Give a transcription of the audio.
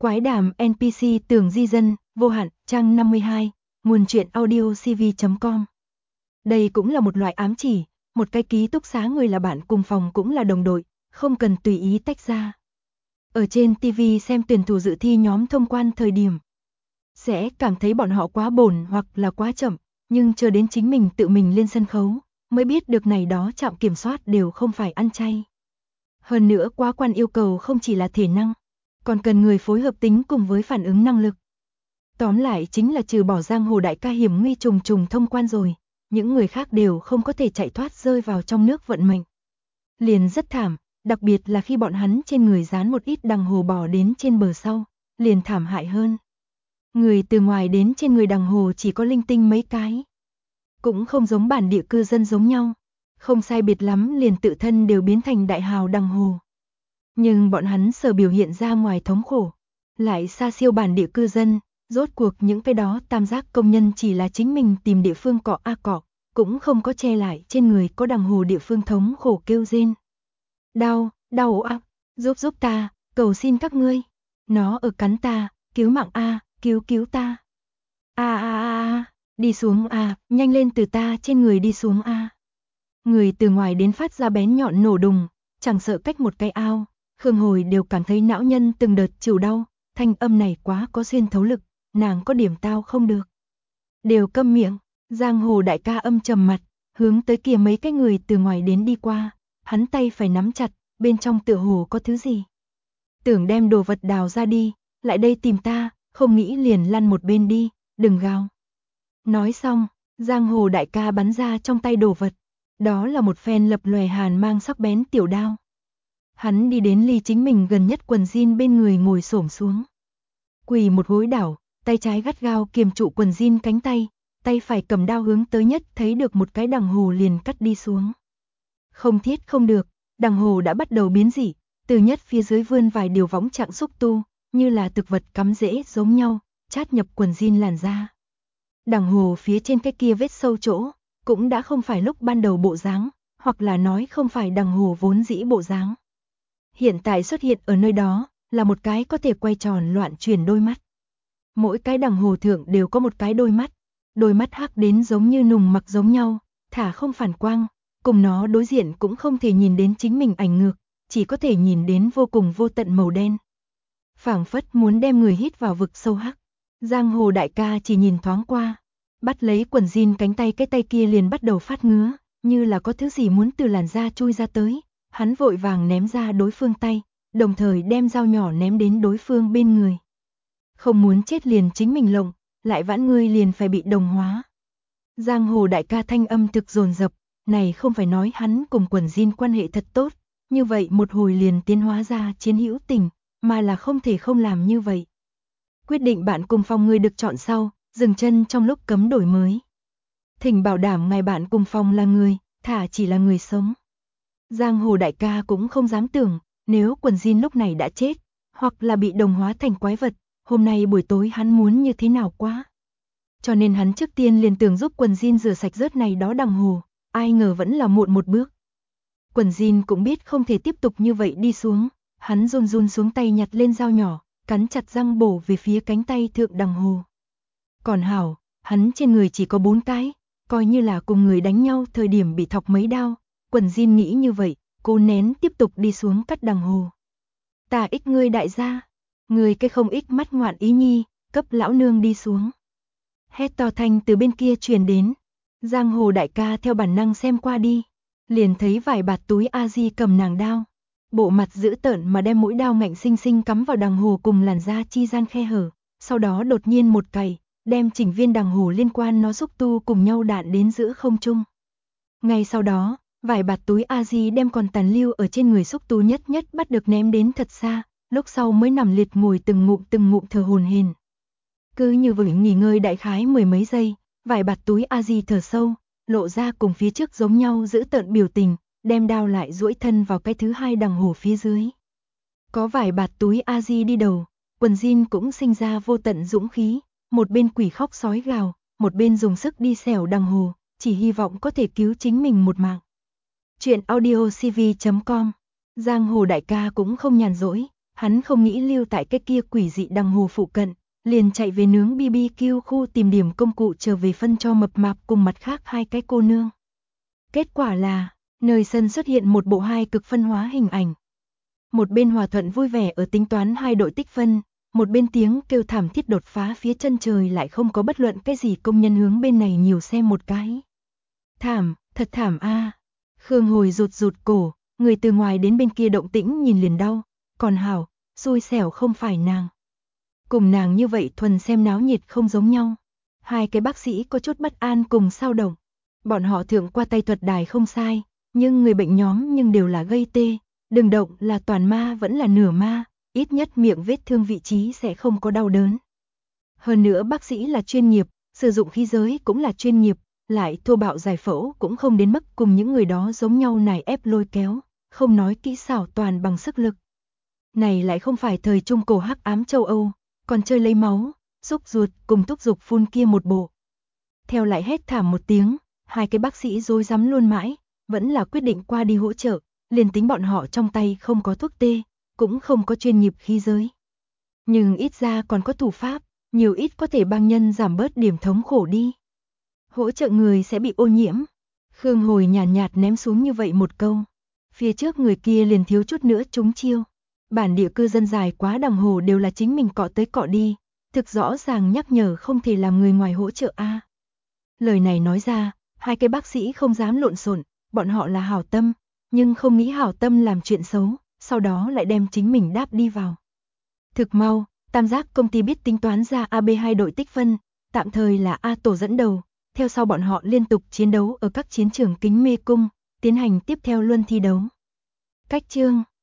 Quái đàm NPC tưởng di dân, vô hạn, trang 52, nguồn truyện audio cv.com. Đây cũng là một loại ám chỉ, một cái ký túc xá người là bạn cùng phòng cũng là đồng đội, không cần tùy ý tách ra. Ở trên TV xem tuyển thủ dự thi nhóm thông quan thời điểm, sẽ cảm thấy bọn họ quá bồn hoặc là quá chậm, nhưng chờ đến chính mình tự mình lên sân khấu, mới biết được này đó trạm kiểm soát đều không phải ăn chay. Hơn nữa quá quan yêu cầu không chỉ là thể năng, còn cần người phối hợp tính cùng với phản ứng năng lực. Tóm lại chính là trừ bỏ giang hồ đại ca hiểm nguy trùng trùng thông quan rồi, những người khác đều không có thể chạy thoát rơi vào trong nước vận mệnh. Liền rất thảm, đặc biệt là khi bọn hắn trên người dán một ít đằng hồ bò đến trên bờ sau, liền thảm hại hơn. Người từ ngoài đến trên người đằng hồ chỉ có linh tinh mấy cái. Cũng không giống bản địa cư dân giống nhau, không sai biệt lắm liền tự thân đều biến thành đại hào đằng hồ. Nhưng bọn hắn sở biểu hiện ra ngoài thống khổ, lại xa siêu bản địa cư dân, rốt cuộc những cái đó tam giác công nhân chỉ là chính mình tìm địa phương cọ a cọ, cũng không có che lại trên người có đằng hồ địa phương thống khổ kêu rên. Đau, đau ác, giúp ta, cầu xin các ngươi, nó ở cắn ta, cứu mạng a, cứu ta. Đi xuống a, nhanh lên từ ta trên người đi xuống a. Người từ ngoài đến phát ra bén nhọn nổ đùng, chẳng sợ cách một cái ao, Khương Hồi đều cảm thấy não nhân từng đợt chịu đau, thanh âm này quá có xuyên thấu lực, nàng có điểm tao không được. Đều câm miệng, giang hồ đại ca âm trầm mặt, hướng tới kia mấy cái người từ ngoài đến đi qua, hắn tay phải nắm chặt, bên trong tựa hồ có thứ gì. Tưởng đem đồ vật đào ra đi, lại đây tìm ta, không nghĩ liền lăn một bên đi, đừng gào. Nói xong, giang hồ đại ca bắn ra trong tay đồ vật, đó là một phen lập lòe hàn mang sắc bén tiểu đao. Hắn đi đến ly chính mình gần nhất quần jean bên người ngồi xổm xuống. Quỳ một gối đảo, tay trái gắt gao kiềm trụ quần jean cánh tay, tay phải cầm đao hướng tới nhất thấy được một cái đằng hồ liền cắt đi xuống. Không thiết không được, đằng hồ đã bắt đầu biến dị, từ nhất phía dưới vươn vài điều võng trạng xúc tu, như là thực vật cắm rễ giống nhau, chát nhập quần jean làn da. Đằng hồ phía trên cái kia vết sâu chỗ, cũng đã không phải lúc ban đầu bộ dáng, hoặc là nói không phải đằng hồ vốn dĩ bộ dáng. Hiện tại xuất hiện ở nơi đó, là một cái có thể quay tròn loạn chuyển đôi mắt. Mỗi cái đằng hồ thượng đều có một cái đôi mắt hắc đến giống như nùng mặc giống nhau, thả không phản quang, cùng nó đối diện cũng không thể nhìn đến chính mình ảnh ngược, chỉ có thể nhìn đến vô cùng vô tận màu đen. Phảng phất muốn đem người hít vào vực sâu hắc. Giang hồ đại ca chỉ nhìn thoáng qua, bắt lấy quần jean cánh tay, cái tay kia liền bắt đầu phát ngứa, như là có thứ gì muốn từ làn da chui ra tới. Hắn vội vàng ném ra đối phương tay, đồng thời đem dao nhỏ ném đến đối phương bên người. Không muốn chết liền chính mình lộng, lại vãn ngươi liền phải bị đồng hóa. Giang hồ đại ca thanh âm thực dồn dập, này không phải nói hắn cùng quần jean quan hệ thật tốt, như vậy một hồi liền tiến hóa ra chiến hữu tình, mà là không thể không làm như vậy. Quyết định bạn cùng phòng người được chọn sau, dừng chân trong lúc cấm đổi mới. Thỉnh bảo đảm ngài bạn cùng phòng là người, thả chỉ là người sống. Giang hồ đại ca cũng không dám tưởng, nếu quần jean lúc này đã chết, hoặc là bị đồng hóa thành quái vật, hôm nay buổi tối hắn muốn như thế nào quá. Cho nên hắn trước tiên liền tưởng giúp quần jean rửa sạch rớt này đó đằng hồ, ai ngờ vẫn là muộn một bước. Quần jean cũng biết không thể tiếp tục như vậy đi xuống, hắn run xuống tay nhặt lên dao nhỏ, cắn chặt răng bổ về phía cánh tay thượng đằng hồ. Còn hảo, hắn trên người chỉ có 4 cái, coi như là cùng người đánh nhau thời điểm bị thọc mấy đao. Quần jean nghĩ như vậy, cô nén tiếp tục đi xuống cắt đằng hồ. Ta ích ngươi đại gia, người cái không ích mắt ngoạn ý nhi, cấp lão nương đi xuống. Hét to thanh từ bên kia truyền đến, giang hồ đại ca theo bản năng xem qua đi, liền thấy vài bạt túi A-di cầm nàng đao, bộ mặt dữ tợn mà đem mũi đao ngạnh xinh xinh cắm vào đằng hồ cùng làn da chi gian khe hở, sau đó đột nhiên một cày, đem chỉnh viên đằng hồ liên quan nó xúc tu cùng nhau đạn đến giữa không trung. Ngay sau đó, vài bạt túi A-di đem còn tàn lưu ở trên người xúc tu nhất bắt được ném đến thật xa, lúc sau mới nằm liệt ngồi từng ngụm thở hổn hển. Cứ như vừa nghỉ ngơi đại khái 10 mấy giây, vài bạt túi A-di thở sâu, lộ ra cùng phía trước giống nhau giữ tợn biểu tình, đem đao lại duỗi thân vào cái thứ hai đằng hồ phía dưới. Có vài bạt túi A-di đi đầu, quần jean cũng sinh ra vô tận dũng khí, một bên quỷ khóc sói gào, một bên dùng sức đi xẻo đằng hồ, chỉ hy vọng có thể cứu chính mình một mạng. Chuyện audio cv.com. Giang hồ đại ca cũng không nhàn rỗi, Hắn không nghĩ lưu tại cái kia quỷ dị đằng hồ phụ cận, liền chạy về nướng BBQ khu tìm điểm công cụ trở về phân cho mập mạp cùng mặt khác hai cái cô nương. Kết quả là, nơi sân xuất hiện một bộ hai cực phân hóa hình ảnh. Một bên hòa thuận vui vẻ ở tính toán hai đội tích phân, một bên tiếng kêu thảm thiết đột phá phía chân trời lại không có bất luận cái gì công nhân hướng bên này nhiều xem một cái. Thảm, thật thảm a. Khương Hồi rụt cổ, người từ ngoài đến bên kia động tĩnh nhìn liền đau, còn hảo, xui xẻo không phải nàng. Cùng nàng như vậy thuần xem náo nhiệt không giống nhau. Hai cái bác sĩ có chút bất an cùng sao động. Bọn họ thượng qua tay thuật đài không sai, nhưng người bệnh nhóm nhưng đều là gây tê, đừng động là toàn ma vẫn là nửa ma, ít nhất miệng vết thương vị trí sẽ không có đau đớn. Hơn nữa bác sĩ là chuyên nghiệp, sử dụng khí giới cũng là chuyên nghiệp, lại thô bạo giải phẫu cũng không đến mức cùng những người đó giống nhau này ép lôi kéo, không nói kỹ xảo toàn bằng sức lực. Này lại không phải thời trung cổ hắc ám châu Âu, còn chơi lấy máu, xúc ruột cùng thúc dục phun kia một bộ. Theo lại hét thảm một tiếng, hai cái bác sĩ rối rắm luôn mãi, vẫn là quyết định qua đi hỗ trợ, liền tính bọn họ trong tay không có thuốc tê, cũng không có chuyên nghiệp khí giới. Nhưng ít ra còn có thủ pháp, nhiều ít có thể băng nhân giảm bớt điểm thống khổ đi. Hỗ trợ người sẽ bị ô nhiễm. Khương Hồi nhàn nhạt ném xuống như vậy một câu. Phía trước người kia liền thiếu chút nữa trúng chiêu. Bản địa cư dân dài quá đồng hồ đều là chính mình cọ tới cọ đi, thực rõ ràng nhắc nhở không thể làm người ngoài hỗ trợ a. Lời này nói ra, hai cái bác sĩ không dám lộn xộn, bọn họ là hảo tâm, nhưng không nghĩ hảo tâm làm chuyện xấu, sau đó lại đem chính mình đáp đi vào. Thực mau, tam giác công ty biết tính toán ra AB2 đội tích phân, tạm thời là A tổ dẫn đầu, theo sau bọn họ liên tục chiến đấu ở các chiến trường kính mê cung, tiến hành tiếp theo luân thi đấu. Cách chương